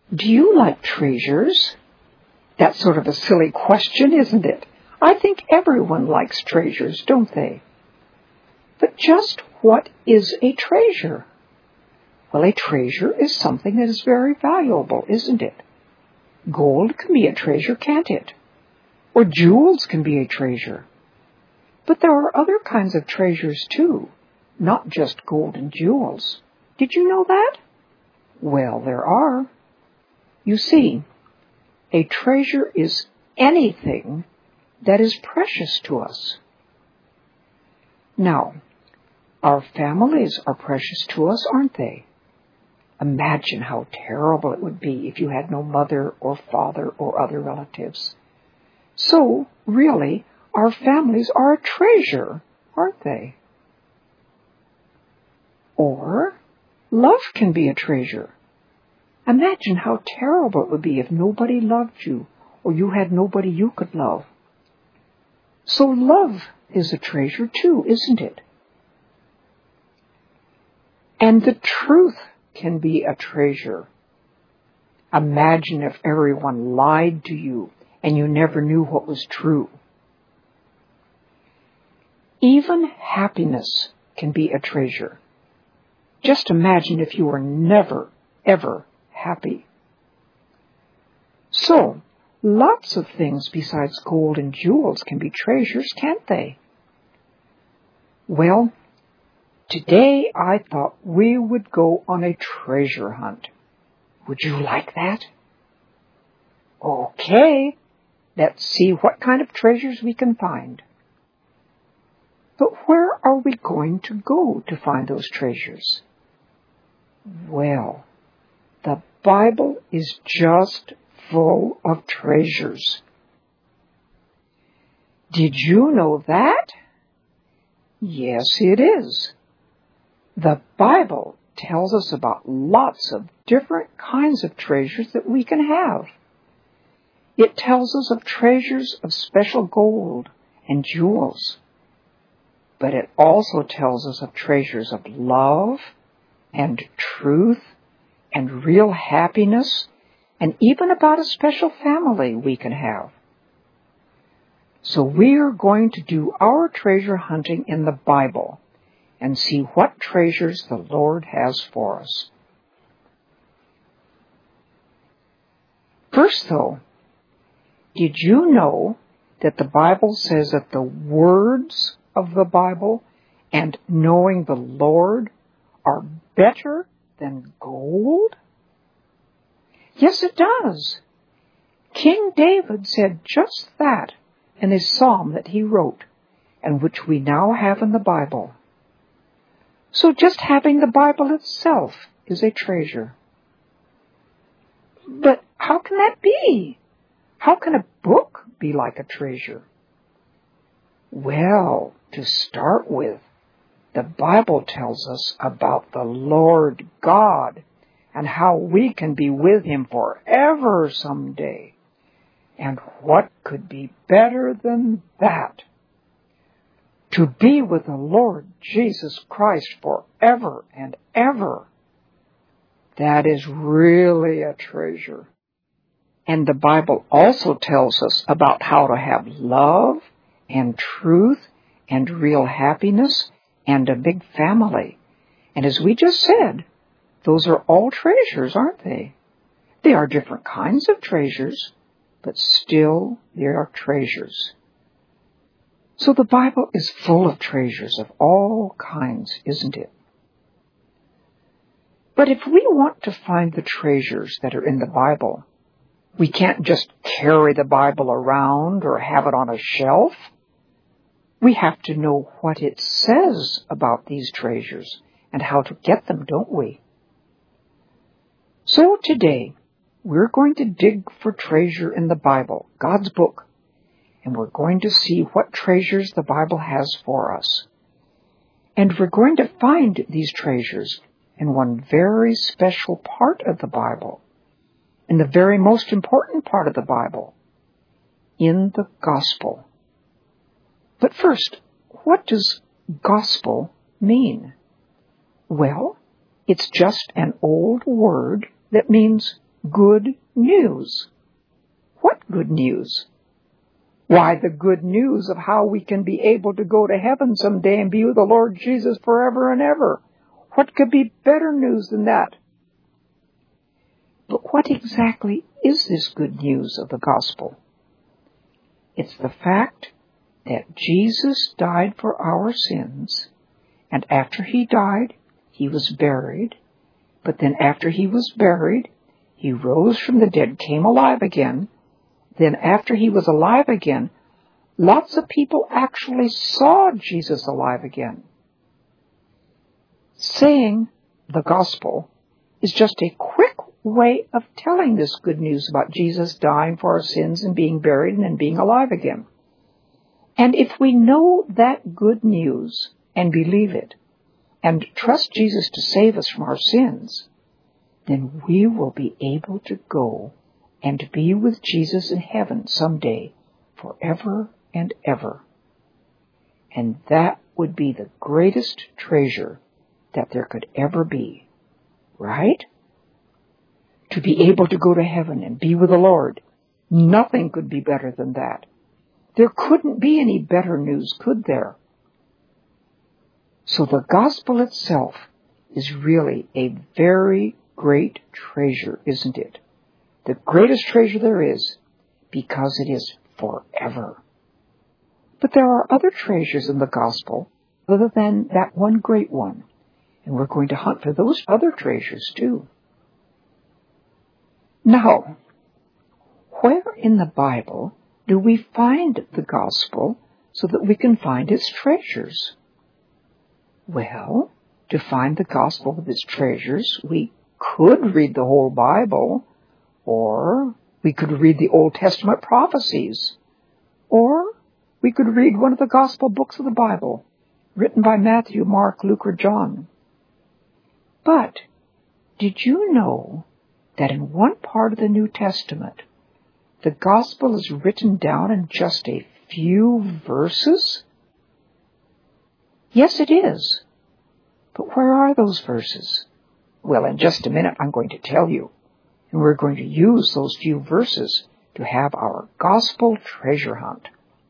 Do you like treasures? That's sort of a silly question, isn't it? I think everyone likes treasures, don't they? But just what is a treasure? Well, a treasure is something that is very valuable, isn't it? Gold can be a treasure, can't it? Or jewels can be a treasure. But there are other kinds of treasures too, not just gold and jewels. Did you know that? Well, there are. You see, a treasure is anything that is precious to us. Now, our families are precious to us, aren't they? Imagine how terrible it would be if you had no mother or father or other relatives. So, really, our families are a treasure, aren't they? Or, love can be a treasure. Imagine how terrible it would be if nobody loved you or you had nobody you could love. So love is a treasure too, isn't it? And the truth can be a treasure. Imagine if everyone lied to you and you never knew what was true. Even happiness can be a treasure. Just imagine if you were never, ever happy. So, lots of things besides gold and jewels can be treasures, can't they? Well, today I thought we would go on a treasure hunt. Would you like that? Okay, let's see what kind of treasures we can find. But where are we going to go to find those treasures? Well, the Bible is just full of treasures. Did you know that? Yes, it is. The Bible tells us about lots of different kinds of treasures that we can have. It tells us of treasures of special gold and jewels. But it also tells us of treasures of love and truth and real happiness, and even about a special family we can have. So we are going to do our treasure hunting in the Bible and see what treasures the Lord has for us. First, though, did you know that the Bible says that the words of the Bible and knowing the Lord are better than gold? Yes, it does. King David said just that in his psalm that he wrote, and which we now have in the Bible. So just having the Bible itself is a treasure. But how can that be? How can a book be like a treasure? Well, to start with, the Bible tells us about the Lord God and how we can be with Him forever someday. And what could be better than that? To be with the Lord Jesus Christ forever and ever. That is really a treasure. And the Bible also tells us about how to have love and truth and real happiness and a big family. And as we just said, those are all treasures, aren't they? They are different kinds of treasures, but still they are treasures. So the Bible is full of treasures of all kinds, isn't it? But if we want to find the treasures that are in the Bible, we can't just carry the Bible around or have it on a shelf. We have to know what it says about these treasures and how to get them, don't we? So today, we're going to dig for treasure in the Bible, God's book, and we're going to see what treasures the Bible has for us. And we're going to find these treasures in one very special part of the Bible, in the very most important part of the Bible, in the Gospel. But first, what does gospel mean? Well, it's just an old word that means good news. What good news? Why, the good news of how we can be able to go to heaven someday and be with the Lord Jesus forever and ever. What could be better news than that? But what exactly is this good news of the gospel? It's the fact that Jesus died for our sins, and after he died, he was buried. But then after he was buried, he rose from the dead, came alive again. Then after he was alive again, lots of people actually saw Jesus alive again. Saying the gospel is just a quick way of telling this good news about Jesus dying for our sins and being buried and then being alive again. And if we know that good news and believe it and trust Jesus to save us from our sins, then we will be able to go and be with Jesus in heaven someday forever and ever. And that would be the greatest treasure that there could ever be, right? To be able to go to heaven and be with the Lord. Nothing could be better than that. There couldn't be any better news, could there? So the gospel itself is really a very great treasure, isn't it? The greatest treasure there is, because it is forever. But there are other treasures in the gospel other than that one great one. And we're going to hunt for those other treasures too. Now, where in the Bible do we find the gospel so that we can find its treasures? Well, to find the gospel with its treasures, we could read the whole Bible, or we could read the Old Testament prophecies, or we could read one of the gospel books of the Bible, written by Matthew, Mark, Luke, or John. But did you know that in one part of the New Testament, the gospel is written down in just a few verses? Yes, it is. But where are those verses? Well, in just a minute, I'm going to tell you. And we're going to use those few verses to have our gospel treasure hunt.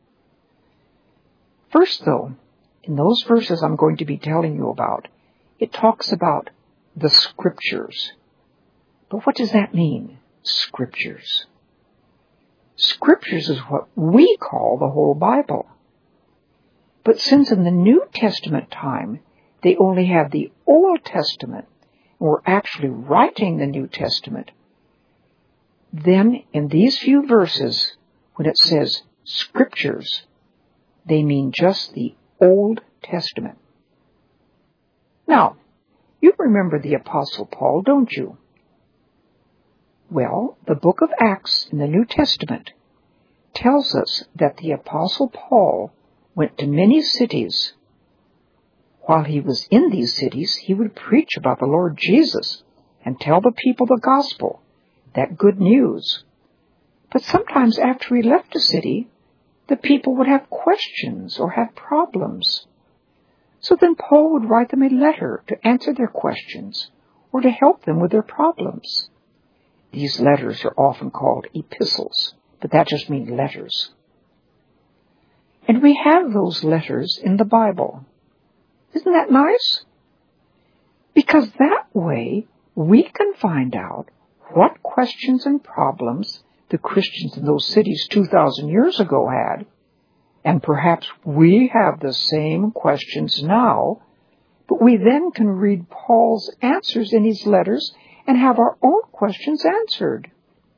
First, though, in those verses I'm going to be telling you about, it talks about the Scriptures. But what does that mean, Scriptures? Scriptures is what we call the whole Bible. But since in the New Testament time, they only have the Old Testament, and we're actually writing the New Testament, then in these few verses, when it says Scriptures, they mean just the Old Testament. Now, you remember the Apostle Paul, don't you? Well, the book of Acts in the New Testament tells us that the Apostle Paul went to many cities. While he was in these cities, he would preach about the Lord Jesus and tell the people the gospel, that good news. But sometimes after he left a city, the people would have questions or have problems. So then Paul would write them a letter to answer their questions or to help them with their problems. These letters are often called epistles, but that just means letters. And we have those letters in the Bible. Isn't that nice? Because that way we can find out what questions and problems the Christians in those cities 2,000 years ago had, and perhaps we have the same questions now, but we then can read Paul's answers in his letters and have our own questions answered.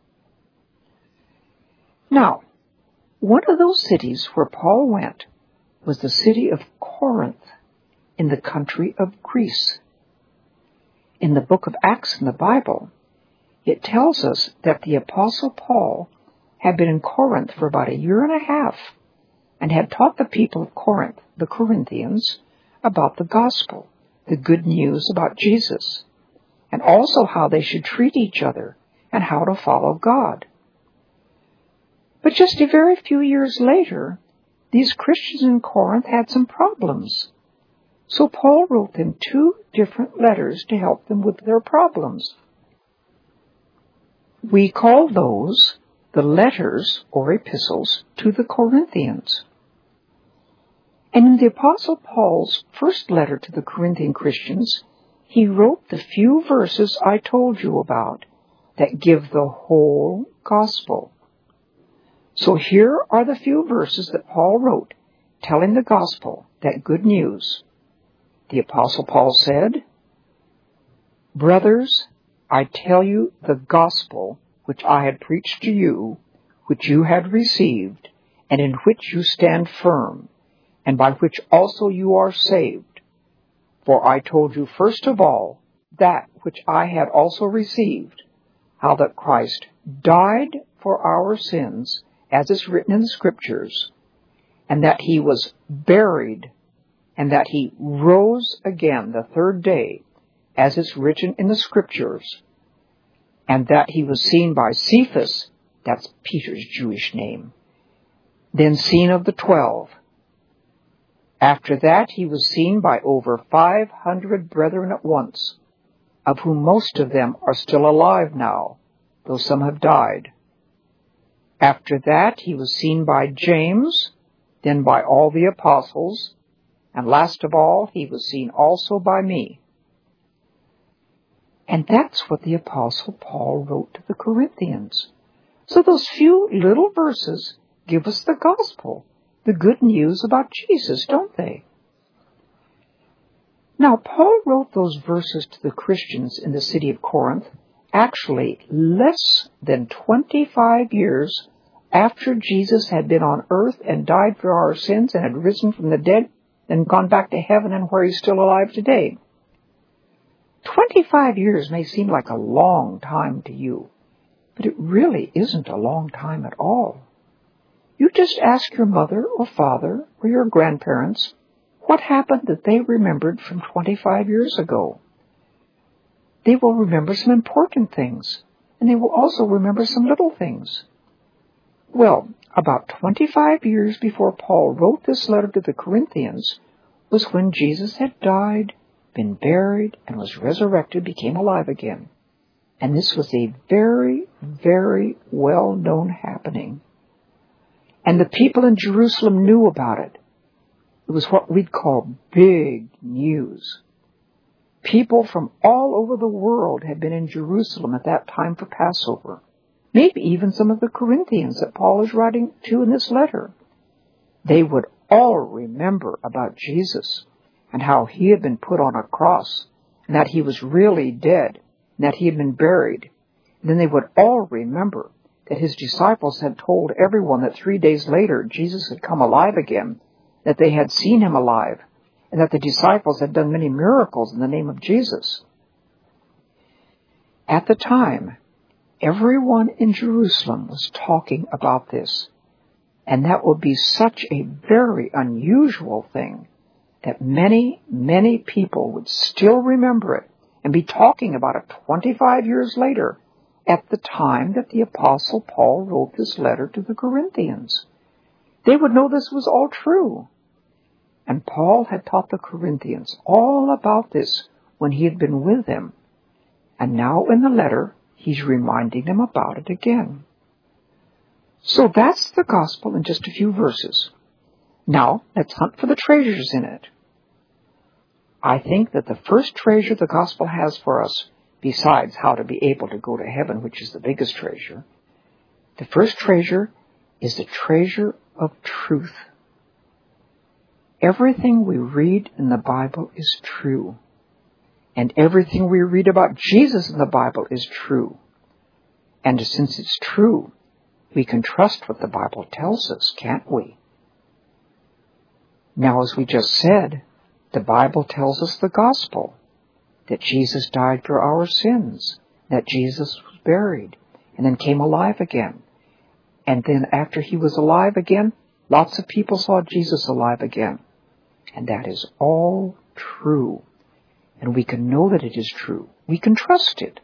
Now, one of those cities where Paul went was the city of Corinth in the country of Greece. In the book of Acts in the Bible, it tells us that the Apostle Paul had been in Corinth for about 1.5 years and had taught the people of Corinth, the Corinthians, about the gospel, the good news about Jesus, and also how they should treat each other and how to follow God. But just a very few years later, these Christians in Corinth had some problems. So Paul wrote them 2 different letters to help them with their problems. We call those the letters or epistles to the Corinthians. And in the Apostle Paul's first letter to the Corinthian Christians, he wrote the few verses I told you about that give the whole gospel. So here are the few verses that Paul wrote telling the gospel, that good news. The Apostle Paul said, "Brothers, I tell you the gospel which I had preached to you, which you had received, and in which you stand firm, and by which also you are saved. For I told you first of all that which I had also received, how that Christ died for our sins, as is written in the Scriptures, and that he was buried, and that he rose again the third day, as is written in the Scriptures, and that he was seen by Cephas," that's Peter's Jewish name, "then seen of the 12. After that he was seen by over 500 brethren at once, of whom most of them are still alive now, though some have died. After that he was seen by James, then by all the apostles, and last of all he was seen also by me." And that's what the Apostle Paul wrote to the Corinthians. So those few little verses give us the gospel, the good news about Jesus, don't they? Now, Paul wrote those verses to the Christians in the city of Corinth actually less than 25 years after Jesus had been on earth and died for our sins and had risen from the dead and gone back to heaven and where he's still alive today. 25 years may seem like a long time to you, but it really isn't a long time at all. You just ask your mother or father or your grandparents what happened that they remembered from 25 years ago. They will remember some important things, and they will also remember some little things. Well, about 25 years before Paul wrote this letter to the Corinthians was when Jesus had died, been buried, and was resurrected, became alive again. And this was a very, very well-known happening. And the people in Jerusalem knew about it. It was what we'd call big news. People from all over the world had been in Jerusalem at that time for Passover. Maybe even some of the Corinthians that Paul is writing to in this letter. They would all remember about Jesus and how he had been put on a cross and that he was really dead and that he had been buried. And then they would all remember that his disciples had told everyone that 3 days later Jesus had come alive again, that they had seen him alive, and that the disciples had done many miracles in the name of Jesus. At the time, everyone in Jerusalem was talking about this, and that would be such a very unusual thing that many, many people would still remember it and be talking about it 25 years later at the time that the Apostle Paul wrote this letter to the Corinthians. They would know this was all true. And Paul had taught the Corinthians all about this when he had been with them. And now in the letter, he's reminding them about it again. So that's the gospel in just a few verses. Now, let's hunt for the treasures in it. I think that the first treasure the gospel has for us, besides how to be able to go to heaven, which is the biggest treasure, the first treasure is the treasure of truth. Everything we read in the Bible is true. And everything we read about Jesus in the Bible is true. And since it's true, we can trust what the Bible tells us, can't we? Now, as we just said, the Bible tells us the gospel, that Jesus died for our sins, that Jesus was buried, and then came alive again. And then after he was alive again, lots of people saw Jesus alive again. And that is all true. And we can know that it is true. We can trust it.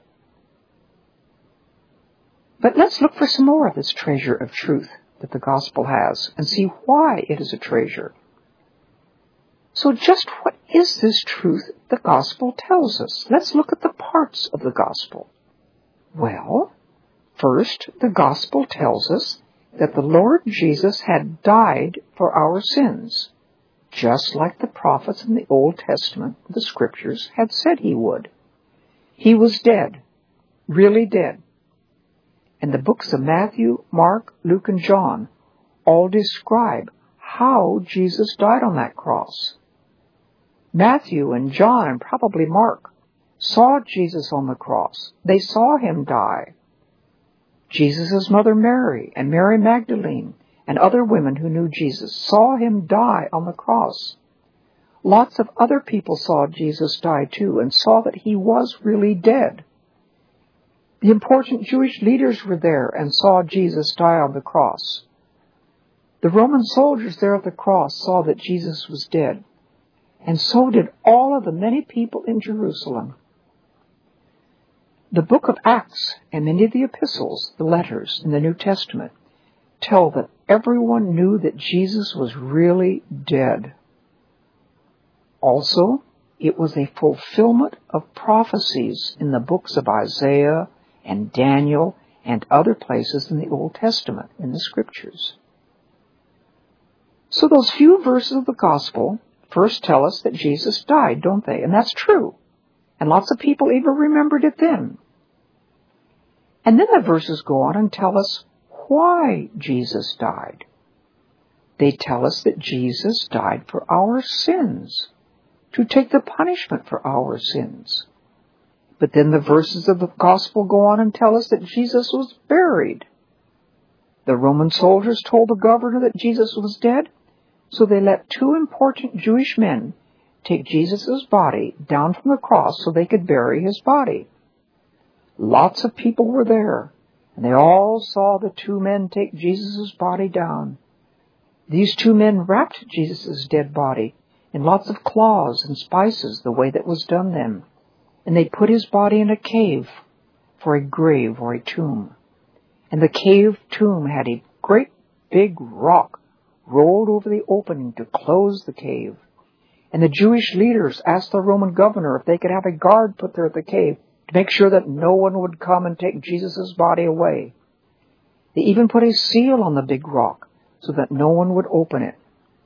But let's look for some more of this treasure of truth that the gospel has and see why it is a treasure. So just what is this truth the gospel tells us? Let's look at the parts of the gospel. Well, First, the Gospel tells us that the Lord Jesus had died for our sins, just like the prophets in the Old Testament, the Scriptures, had said he would. He was dead, really dead. And the books of Matthew, Mark, Luke, and John all describe how Jesus died on that cross. Matthew and John and probably Mark saw Jesus on the cross. They saw him die. Jesus' mother Mary and Mary Magdalene and other women who knew Jesus saw him die on the cross. Lots of other people saw Jesus die too and saw that he was really dead. The important Jewish leaders were there and saw Jesus die on the cross. The Roman soldiers there at the cross saw that Jesus was dead, and so did all of the many people in Jerusalem. The book of Acts and many of the epistles, the letters in the New Testament, tell that everyone knew that Jesus was really dead. Also, it was a fulfillment of prophecies in the books of Isaiah and Daniel and other places in the Old Testament, in the Scriptures. So those few verses of the Gospel first tell us that Jesus died, don't they? And that's true. And lots of people even remembered it then. And then the verses go on and tell us why Jesus died. They tell us that Jesus died for our sins, to take the punishment for our sins. But then the verses of the Gospel go on and tell us that Jesus was buried. The Roman soldiers told the governor that Jesus was dead, so they let two important Jewish men take Jesus' body down from the cross so they could bury his body. Lots of people were there, and they all saw the two men take Jesus' body down. These two men wrapped Jesus' dead body in lots of cloths and spices, the way that was done then. And they put his body in a cave for a grave or a tomb. And the cave tomb had a great big rock rolled over the opening to close the cave. And the Jewish leaders asked the Roman governor if they could have a guard put there at the cave to make sure that no one would come and take Jesus' body away. They even put a seal on the big rock so that no one would open it.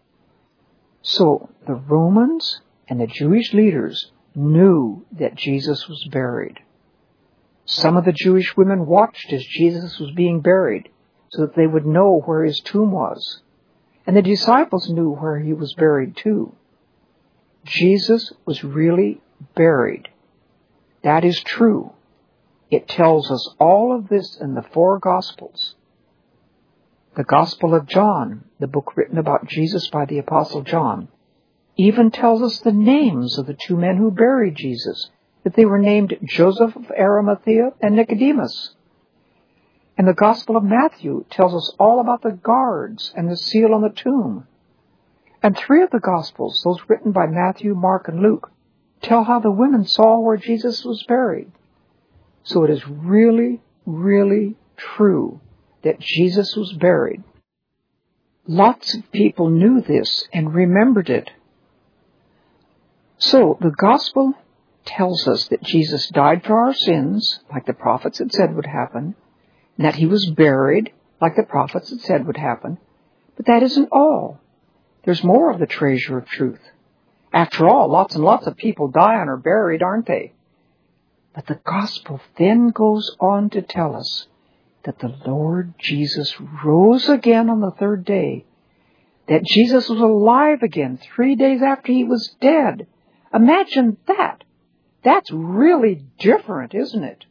So the Romans and the Jewish leaders knew that Jesus was buried. Some of the Jewish women watched as Jesus was being buried so that they would know where his tomb was. And the disciples knew where he was buried too. Jesus was really buried. That is true. It tells us all of this in the four Gospels. The Gospel of John, the book written about Jesus by the Apostle John, even tells us the names of the two men who buried Jesus, that they were named Joseph of Arimathea and Nicodemus. And the Gospel of Matthew tells us all about the guards and the seal on the tomb. And three of the Gospels, those written by Matthew, Mark, and Luke, tell how the women saw where Jesus was buried. So it is really, really true that Jesus was buried. Lots of people knew this and remembered it. So the Gospel tells us that Jesus died for our sins, like the prophets had said would happen, and that he was buried, like the prophets had said would happen. But that isn't all. There's more of the treasure of truth. After all, lots and lots of people die and are buried, aren't they? But the Gospel then goes on to tell us that the Lord Jesus rose again on the third day, that Jesus was alive again 3 days after he was dead. Imagine that. That's really different, isn't it?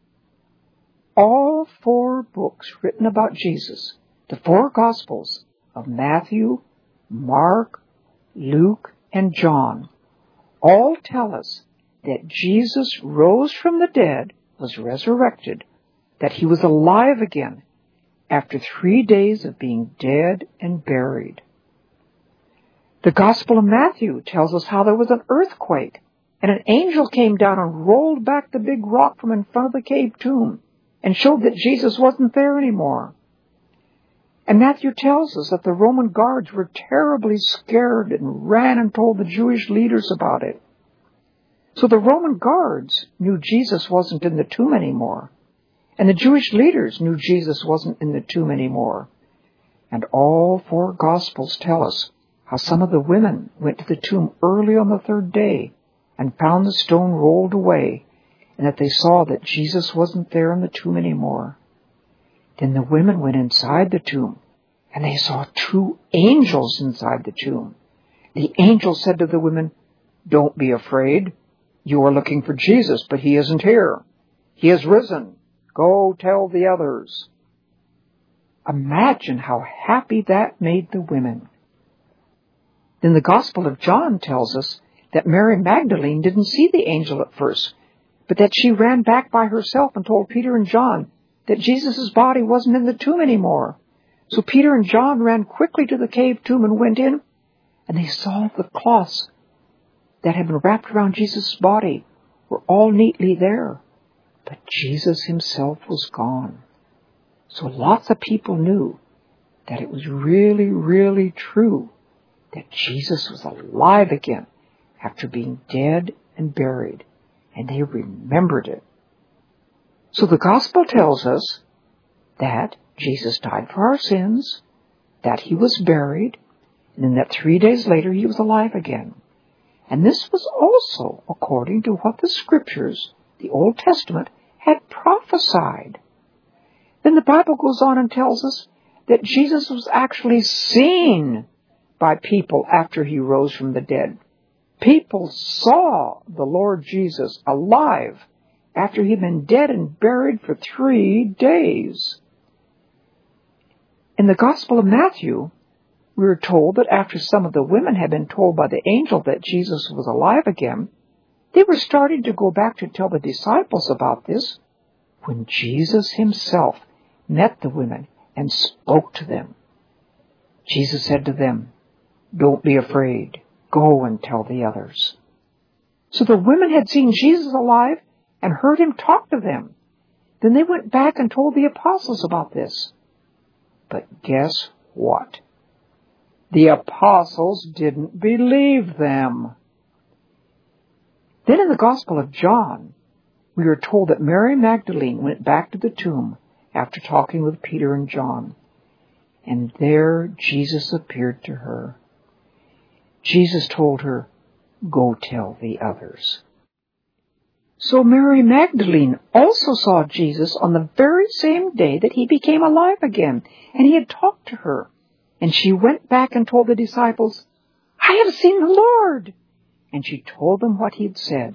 All four books written about Jesus, the four Gospels of Matthew, Mark, Luke, and John, all tell us that Jesus rose from the dead, was resurrected, that he was alive again after 3 days of being dead and buried. The Gospel of Matthew tells us how there was an earthquake, and an angel came down and rolled back the big rock from in front of the cave tomb and showed that Jesus wasn't there anymore. And Matthew tells us that the Roman guards were terribly scared and ran and told the Jewish leaders about it. So the Roman guards knew Jesus wasn't in the tomb anymore, And the Jewish leaders knew Jesus wasn't in the tomb anymore. And all 4 Gospels tell us how some of the women went to the tomb early on the 3rd day and found the stone rolled away, and that they saw that Jesus wasn't there in the tomb anymore. Then the women went inside the tomb, and they saw 2 angels inside the tomb. The angel said to the women, "Don't be afraid. You are looking for Jesus, but he isn't here. He has risen. Go tell the others." Imagine how happy that made the women. Then the Gospel of John tells us that Mary Magdalene didn't see the angel at first, but that she ran back by herself and told Peter and John that Jesus' body wasn't in the tomb anymore. So Peter and John ran quickly to the cave tomb and went in, and they saw the cloths that had been wrapped around Jesus' body were all neatly there. But Jesus himself was gone. So lots of people knew that it was really, really true that Jesus was alive again after being dead and buried, and they remembered it. So the Gospel tells us that Jesus died for our sins, that he was buried, and then that 3 days later he was alive again. And this was also according to what the Scriptures, the Old Testament, had prophesied. Then the Bible goes on and tells us that Jesus was actually seen by people after he rose from the dead. People saw the Lord Jesus alive after he'd been dead and buried for 3 days. In the Gospel of Matthew, we are told that after some of the women had been told by the angel that Jesus was alive again, they were starting to go back to tell the disciples about this when Jesus himself met the women and spoke to them. Jesus said to them, "Don't be afraid. Go and tell the others." So the women had seen Jesus alive and heard him talk to them. Then they went back and told the apostles about this. But guess what? The apostles didn't believe them. Then in the Gospel of John, we are told that Mary Magdalene went back to the tomb after talking with Peter and John. And there Jesus appeared to her. Jesus told her, "Go tell the others." So Mary Magdalene also saw Jesus on the very same day that he became alive again, and he had talked to her. And she went back and told the disciples, "I have seen the Lord." And she told them what he had said.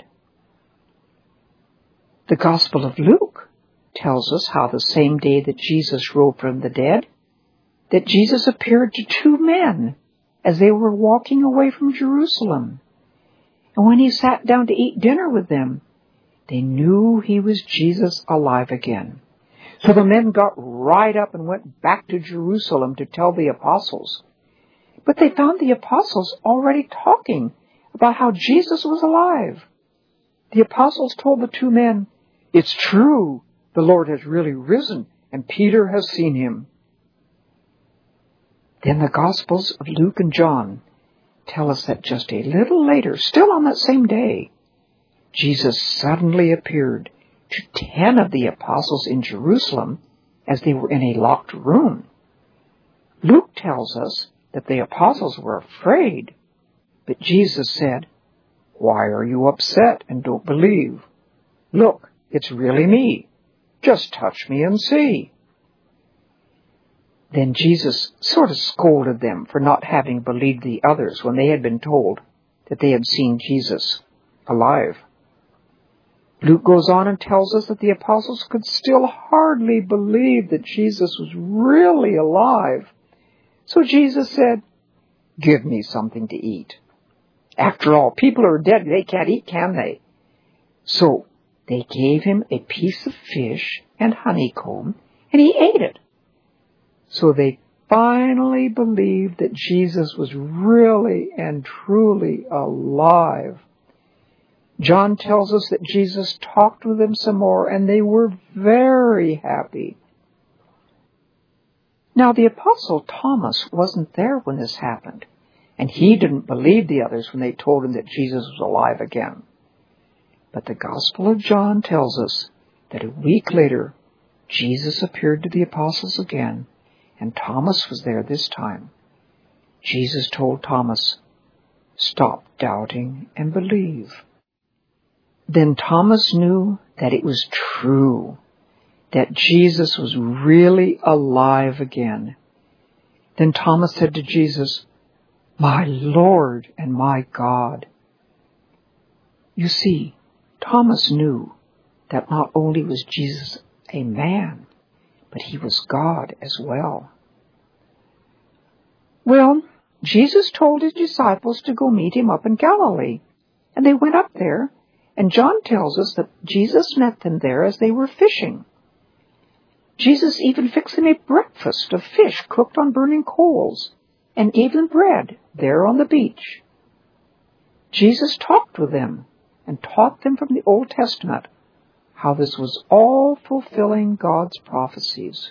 The Gospel of Luke tells us how the same day that Jesus rose from the dead, that Jesus appeared to 2 men as they were walking away from Jerusalem. And when he sat down to eat dinner with them, they knew he was Jesus alive again. So the men got right up and went back to Jerusalem to tell the apostles. But they found the apostles already talking about how Jesus was alive. The apostles told the 2 men, "It's true, the Lord has really risen, and Peter has seen him." Then the Gospels of Luke and John tell us that just a little later, still on that same day, Jesus suddenly appeared to 10 of the apostles in Jerusalem as they were in a locked room. Luke tells us that the apostles were afraid, but Jesus said, "Why are you upset and don't believe? Look, it's really me. Just touch me and see." Then Jesus sort of scolded them for not having believed the others when they had been told that they had seen Jesus alive. Luke goes on and tells us that the apostles could still hardly believe that Jesus was really alive. So Jesus said, "Give me something to eat." After all, people are dead. They can't eat, can they? So they gave him a piece of fish and honeycomb, and he ate it. So they finally believed that Jesus was really and truly alive. John tells us that Jesus talked with them some more, and they were very happy. Now, the Apostle Thomas wasn't there when this happened, and he didn't believe the others when they told him that Jesus was alive again. But the Gospel of John tells us that a week later, Jesus appeared to the apostles again, and Thomas was there this time. Jesus told Thomas, "Stop doubting and believe." Then Thomas knew that it was true, that Jesus was really alive again. Then Thomas said to Jesus, "My Lord and my God." You see, Thomas knew that not only was Jesus a man, but he was God as well. Well, Jesus told his disciples to go meet him up in Galilee, and they went up there, and John tells us that Jesus met them there as they were fishing. Jesus even fixed them a breakfast of fish cooked on burning coals, and gave them bread there on the beach. Jesus talked with them and taught them from the Old Testament how this was all fulfilling God's prophecies.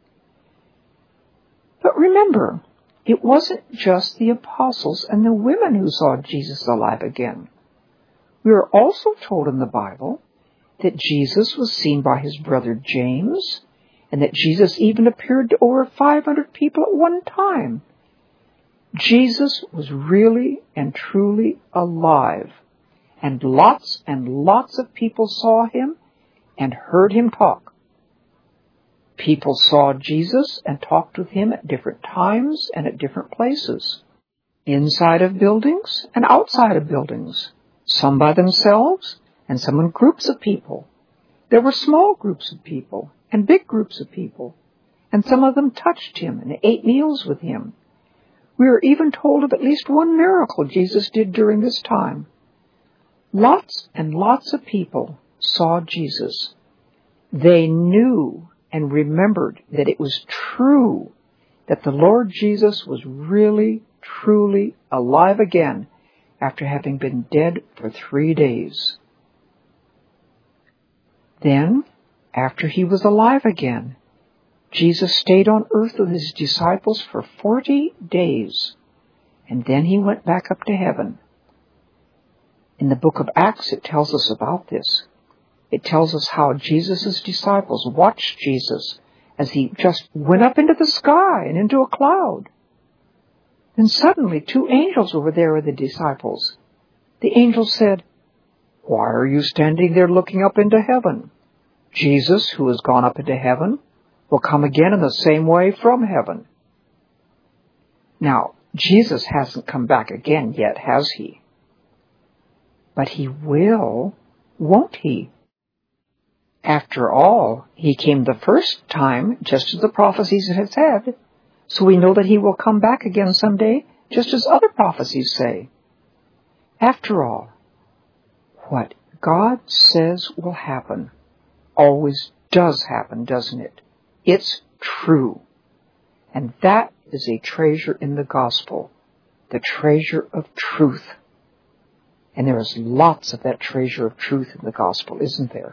But remember, it wasn't just the apostles and the women who saw Jesus alive again. We are also told in the Bible that Jesus was seen by his brother James, and that Jesus even appeared to over 500 people at one time. Jesus was really and truly alive, and lots of people saw him and heard him talk. People saw Jesus and talked with him at different times and at different places, inside of buildings and outside of buildings, some by themselves and some in groups of people. There were small groups of people and big groups of people, and some of them touched him and ate meals with him. We are even told of at least one miracle Jesus did during this time. Lots and lots of people saw Jesus. They knew and remembered that it was true that the Lord Jesus was really, truly alive again after having been dead for 3 days. Then, after he was alive again, Jesus stayed on earth with his disciples for 40 days, and then he went back up to heaven. In the book of Acts, it tells us about this. It tells us how Jesus' disciples watched Jesus as he just went up into the sky and into a cloud. Then suddenly 2 angels were there with the disciples. The angels said, "Why are you standing there looking up into heaven? Jesus, who has gone up into heaven, will come again in the same way from heaven." Now, Jesus hasn't come back again yet, has he? But he will, won't he? After all, he came the first time, just as the prophecies had said, so we know that he will come back again someday, just as other prophecies say. After all, what God says will happen always does happen, doesn't it? It's true. And that is a treasure in the gospel, the treasure of truth. And there is lots of that treasure of truth in the gospel, isn't there?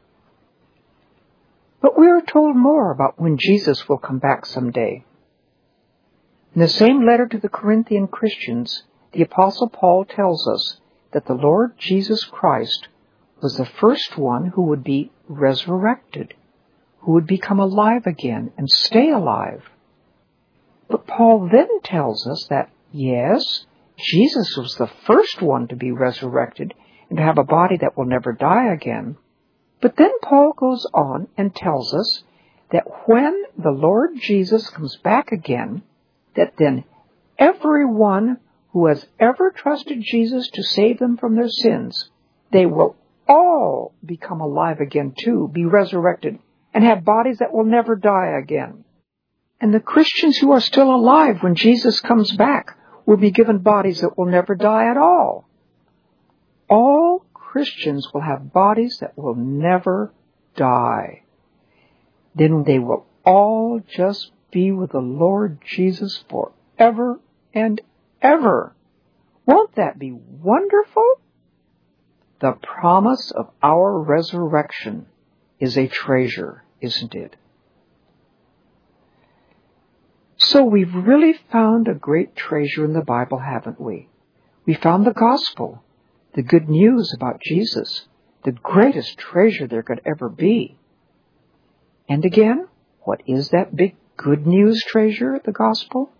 But we are told more about when Jesus will come back someday. In the same letter to the Corinthian Christians, the Apostle Paul tells us that the Lord Jesus Christ was the first one who would be resurrected, who would become alive again and stay alive. But Paul then tells us that, yes, Jesus was the first one to be resurrected and to have a body that will never die again. But then Paul goes on and tells us that when the Lord Jesus comes back again, that then everyone who has ever trusted Jesus to save them from their sins, they will all become alive again too, be resurrected, and have bodies that will never die again. And the Christians who are still alive when Jesus comes back will be given bodies that will never die at all. All Christians will have bodies that will never die. Then they will all just be with the Lord Jesus forever and ever. Won't that be wonderful? The promise of our resurrection is a treasure, isn't it? So we've really found a great treasure in the Bible, haven't we? We found the gospel, the good news about Jesus, the greatest treasure there could ever be. And again, what is that big good news treasure, the gospel?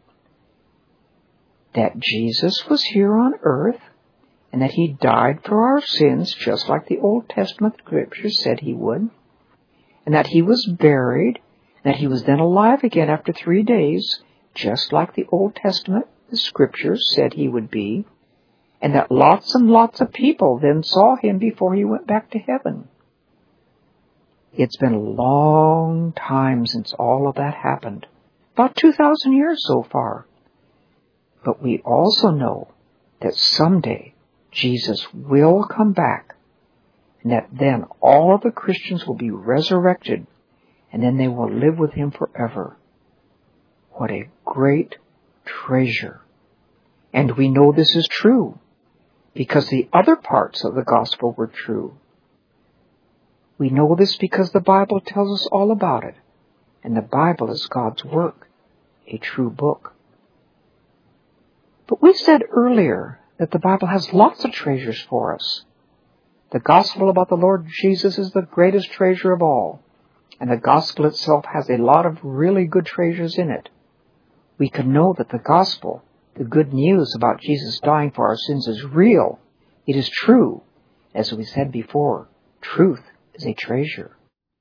That Jesus was here on earth, and that He died for our sins, just like the Old Testament scriptures said He would, and that He was buried, and that He was then alive again after 3 days, just like the Old Testament the scriptures said He would be, and that lots and lots of people then saw Him before He went back to heaven. It's been a long time since all of that happened, about 2,000 years so far. But we also know that someday Jesus will come back, and that then all of the Christians will be resurrected, and then they will live with Him forever. What a great treasure. And we know this is true, because the other parts of the gospel were true. We know this because the Bible tells us all about it, and the Bible is God's work, a true book. But we said earlier that the Bible has lots of treasures for us. The gospel about the Lord Jesus is the greatest treasure of all, and the gospel itself has a lot of really good treasures in it. We can know that the gospel, the good news about Jesus dying for our sins, is real. It is true. As we said before, truth is a treasure.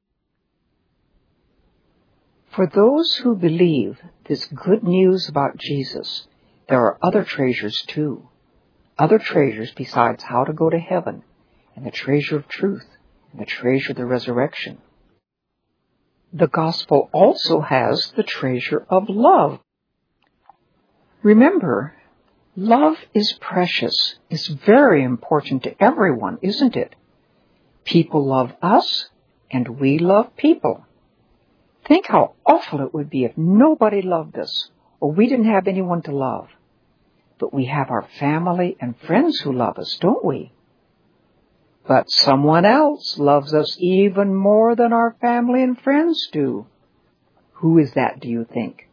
For those who believe this good news about Jesus, there are other treasures too. Other treasures besides how to go to heaven, and the treasure of truth, and the treasure of the resurrection. The gospel also has the treasure of love. Remember, love is precious. It's very important to everyone, isn't it? People love us, and we love people. Think how awful it would be if nobody loved us, or we didn't have anyone to love. But we have our family and friends who love us, don't we? But someone else loves us even more than our family and friends do. Who is that, do you think?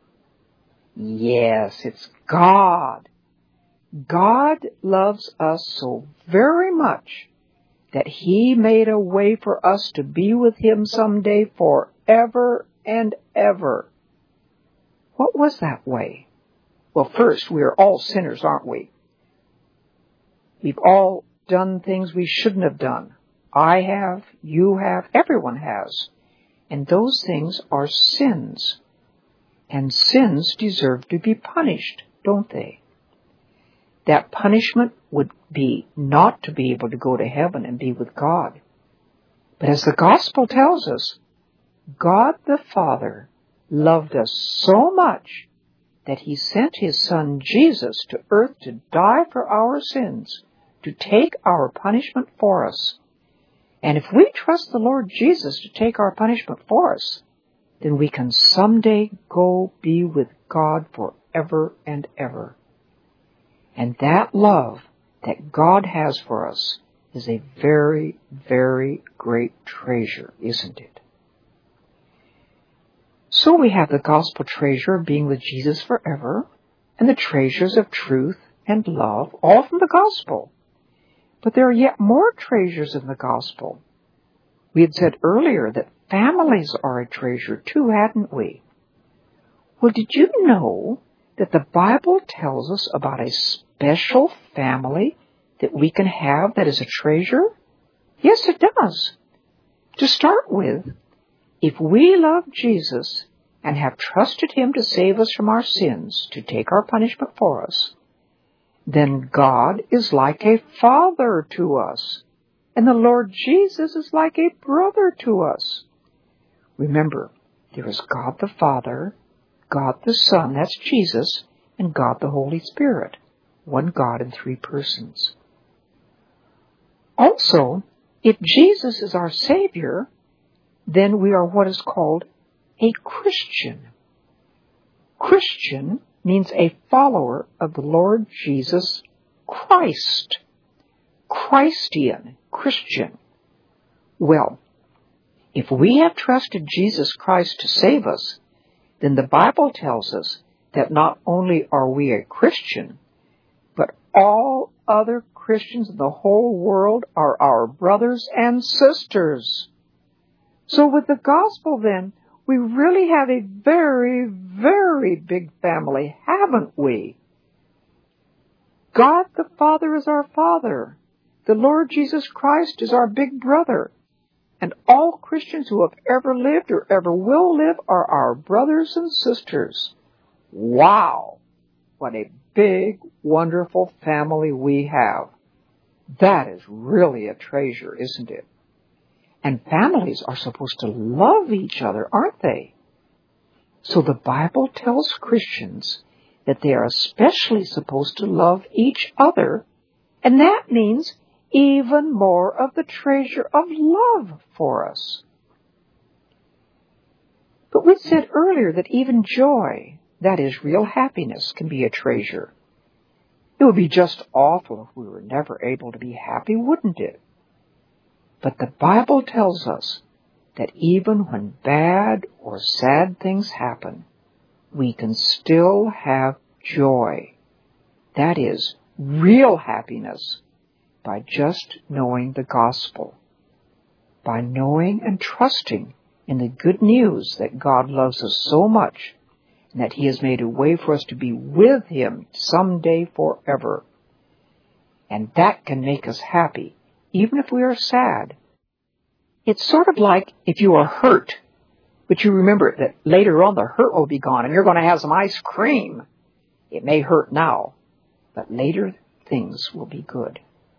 Yes, it's God. God loves us so very much that He made a way for us to be with Him someday forever and ever. What was that way? Well, first, we are all sinners, aren't we? We've all done things we shouldn't have done. I have, you have, everyone has. And those things are sins. And sins deserve to be punished, don't they? That punishment would be not to be able to go to heaven and be with God. But as the gospel tells us, God the Father loved us so much that He sent His Son Jesus to earth to die for our sins, to take our punishment for us. And if we trust the Lord Jesus to take our punishment for us, then we can someday go be with God forever and ever. And that love that God has for us is a very, very great treasure, isn't it? So we have the gospel treasure of being with Jesus forever, and the treasures of truth and love, all from the gospel. But there are yet more treasures in the gospel. We had said earlier that families are a treasure too, hadn't we? Well, did you know that the Bible tells us about a special family that we can have that is a treasure? Yes, it does. To start with, if we love Jesus and have trusted Him to save us from our sins, to take our punishment for us, then God is like a father to us, and the Lord Jesus is like a brother to us. Remember, there is God the Father, God the Son, that's Jesus, and God the Holy Spirit, one God in 3 persons. Also, if Jesus is our Savior, then we are what is called a Christian. Christian means a follower of the Lord Jesus Christ. Christian, Christian. Well, if we have trusted Jesus Christ to save us, then the Bible tells us that not only are we a Christian, but all other Christians in the whole world are our brothers and sisters. So with the gospel then, we really have a very, very big family, haven't we? God the Father is our Father. The Lord Jesus Christ is our big brother. And all Christians who have ever lived or ever will live are our brothers and sisters. Wow! What a big, wonderful family we have. That is really a treasure, isn't it? And families are supposed to love each other, aren't they? So the Bible tells Christians that they are especially supposed to love each other, and that means even more of the treasure of love for us. But we said earlier that even joy, that is real happiness, can be a treasure. It would be just awful if we were never able to be happy, wouldn't it? But the Bible tells us that even when bad or sad things happen, we can still have joy. That is real happiness by just knowing the gospel, by knowing and trusting in the good news that God loves us so much and that He has made a way for us to be with Him someday forever. And that can make us happy, even if we are sad. It's sort of like if you are hurt, but you remember that later on the hurt will be gone and you're going to have some ice cream. It may hurt now, but later things will be good.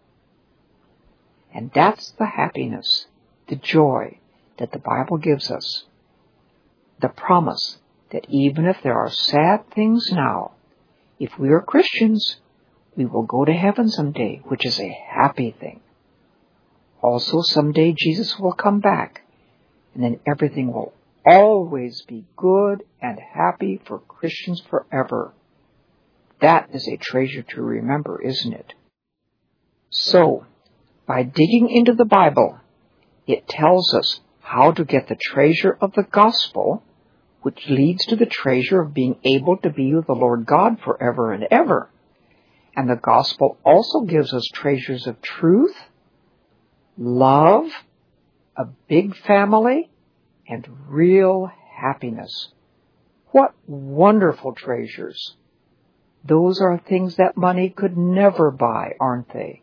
And that's the happiness, the joy that the Bible gives us. The promise that even if there are sad things now, if we are Christians, we will go to heaven someday, which is a happy thing. Also, someday Jesus will come back, and then everything will always be good and happy for Christians forever. That is a treasure to remember, isn't it? So, by digging into the Bible, it tells us how to get the treasure of the gospel, which leads to the treasure of being able to be with the Lord God forever and ever. And the gospel also gives us treasures of truth, love, a big family, and real happiness. What wonderful treasures! Those are things that money could never buy, aren't they?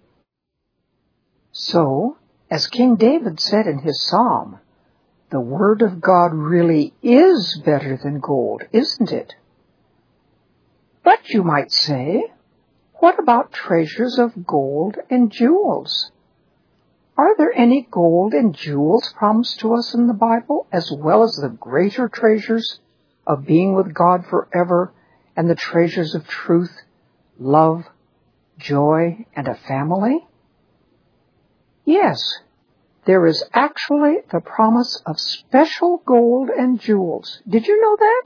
So, as King David said in his psalm, the Word of God really is better than gold, isn't it? But you might say, what about treasures of gold and jewels? Are there any gold and jewels promised to us in the Bible, as well as the greater treasures of being with God forever and the treasures of truth, love, joy, and a family? Yes, there is actually the promise of special gold and jewels. Did you know that?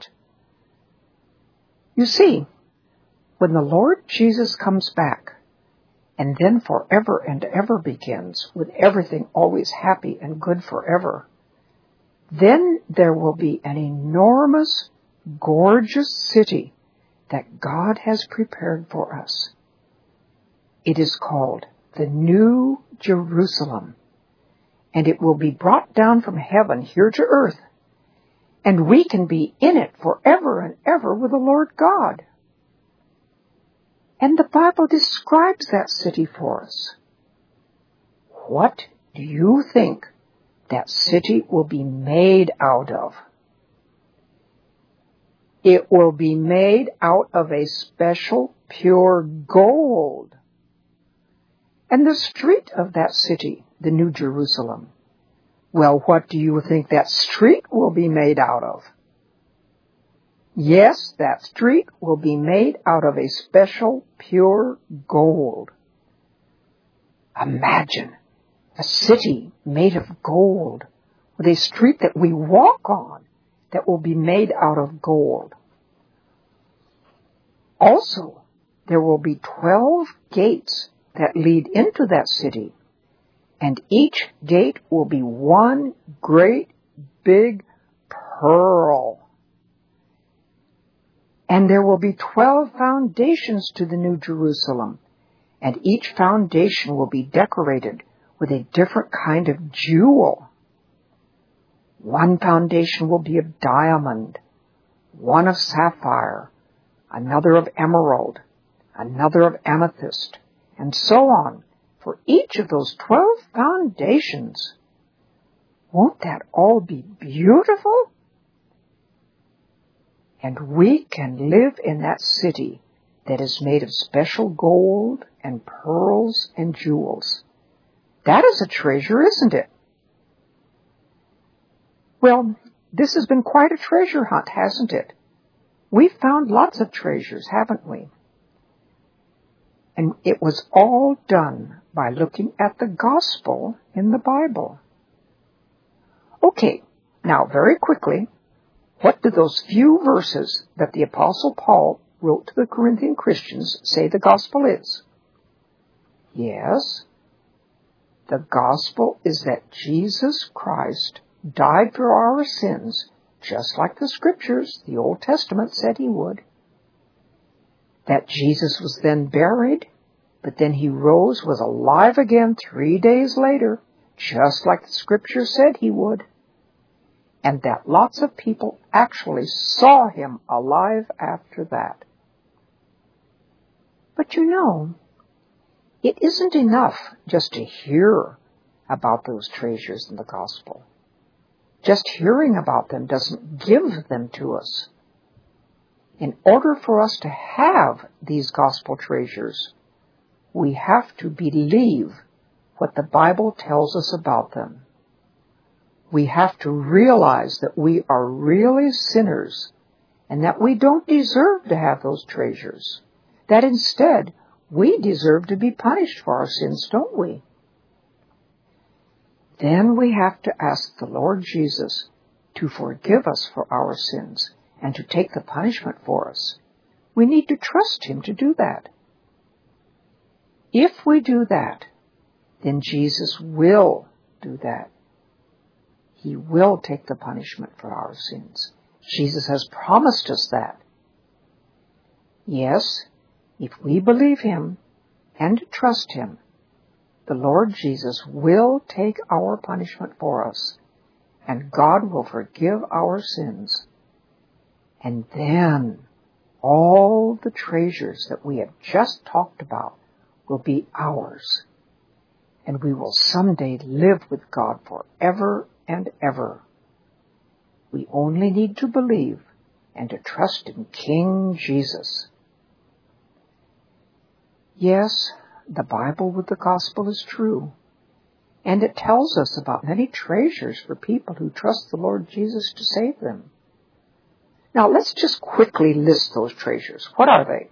You see, when the Lord Jesus comes back, and then forever and ever begins, with everything always happy and good forever, then there will be an enormous, gorgeous city that God has prepared for us. It is called the New Jerusalem, and it will be brought down from heaven here to earth, and we can be in it forever and ever with the Lord God. And the Bible describes that city for us. What do you think that city will be made out of? It will be made out of a special pure gold. And the street of that city, the New Jerusalem, well, what do you think that street will be made out of? Yes, that street will be made out of a special pure gold. Imagine a city made of gold with a street that we walk on that will be made out of gold. Also, there will be 12 gates that lead into that city, and each gate will be one great big pearl. And there will be 12 foundations to the New Jerusalem, and each foundation will be decorated with a different kind of jewel. One foundation will be of diamond, one of sapphire, another of emerald, another of amethyst, and so on for each of those 12 foundations. Won't that all be beautiful? And we can live in that city that is made of special gold and pearls and jewels. That is a treasure, isn't it? Well, this has been quite a treasure hunt, hasn't it? We've found lots of treasures, haven't we? And it was all done by looking at the gospel in the Bible. Okay, now very quickly, what do those few verses that the Apostle Paul wrote to the Corinthian Christians say the gospel is? Yes, the gospel is that Jesus Christ died for our sins, just like the Scriptures, the Old Testament, said he would. That Jesus was then buried, but then he rose, was alive again 3 days later, just like the Scripture said he would. And that lots of people actually saw him alive after that. But you know, it isn't enough just to hear about those treasures in the gospel. Just hearing about them doesn't give them to us. In order for us to have these gospel treasures, we have to believe what the Bible tells us about them. We have to realize that we are really sinners and that we don't deserve to have those treasures. That instead, we deserve to be punished for our sins, don't we? Then we have to ask the Lord Jesus to forgive us for our sins and to take the punishment for us. We need to trust him to do that. If we do that, then Jesus will do that. He will take the punishment for our sins. Jesus has promised us that. Yes, if we believe him and trust him, the Lord Jesus will take our punishment for us, and God will forgive our sins. And then all the treasures that we have just talked about will be ours, and we will someday live with God forever and ever. We only need to believe and to trust in King Jesus. Yes, the Bible with the gospel is true, and it tells us about many treasures for people who trust the Lord Jesus to save them. Now, let's just quickly list those treasures. What are they?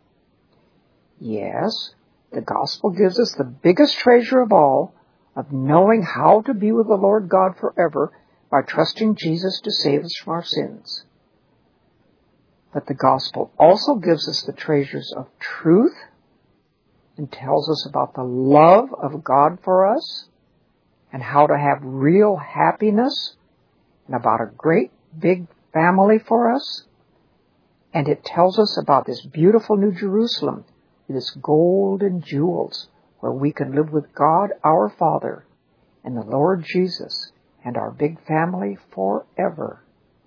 Yes, the gospel gives us the biggest treasure of all, of knowing how to be with the Lord God forever by trusting Jesus to save us from our sins. But the gospel also gives us the treasures of truth and tells us about the love of God for us and how to have real happiness and about a great big family for us. And it tells us about this beautiful New Jerusalem with its gold and jewels where we can live with God our Father and the Lord Jesus and our big family forever.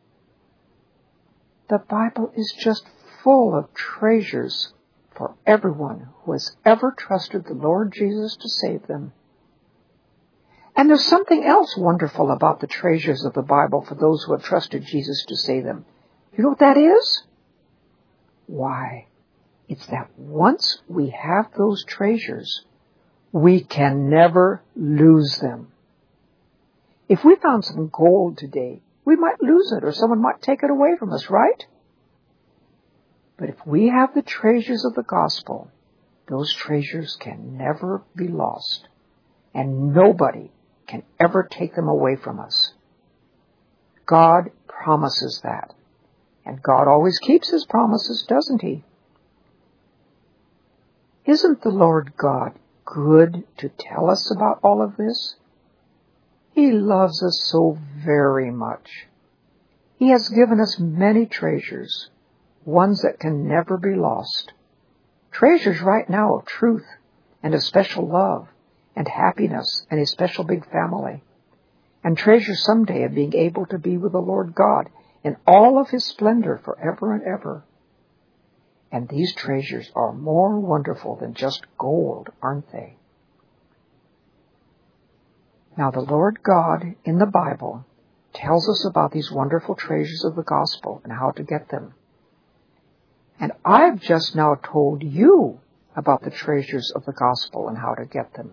The Bible is just full of treasures for everyone who has ever trusted the Lord Jesus to save them. And there's something else wonderful about the treasures of the Bible for those who have trusted Jesus to save them. You know what that is? Why, it's that once we have those treasures, we can never lose them. If we found some gold today, we might lose it or someone might take it away from us, right? But if we have the treasures of the gospel, those treasures can never be lost, and nobody can ever take them away from us. God promises that, and God always keeps his promises, doesn't he? Isn't the Lord God good to tell us about all of this? He loves us so very much. He has given us many treasures, ones that can never be lost. Treasures right now of truth and of special love and happiness and a special big family. and treasure someday of being able to be with the Lord God in all of His splendor forever and ever. And these treasures are more wonderful than just gold, aren't they? Now, the Lord God in the Bible tells us about these wonderful treasures of the gospel and how to get them. And I've just now told you about the treasures of the gospel and how to get them.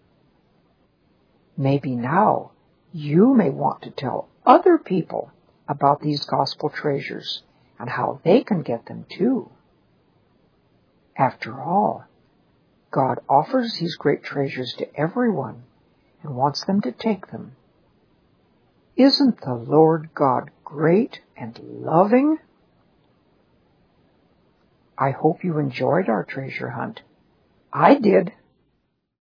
Maybe now you may want to tell other people about these gospel treasures and how they can get them too. After all, God offers these great treasures to everyone and wants them to take them. Isn't the Lord God great and loving? I hope you enjoyed our treasure hunt. I did.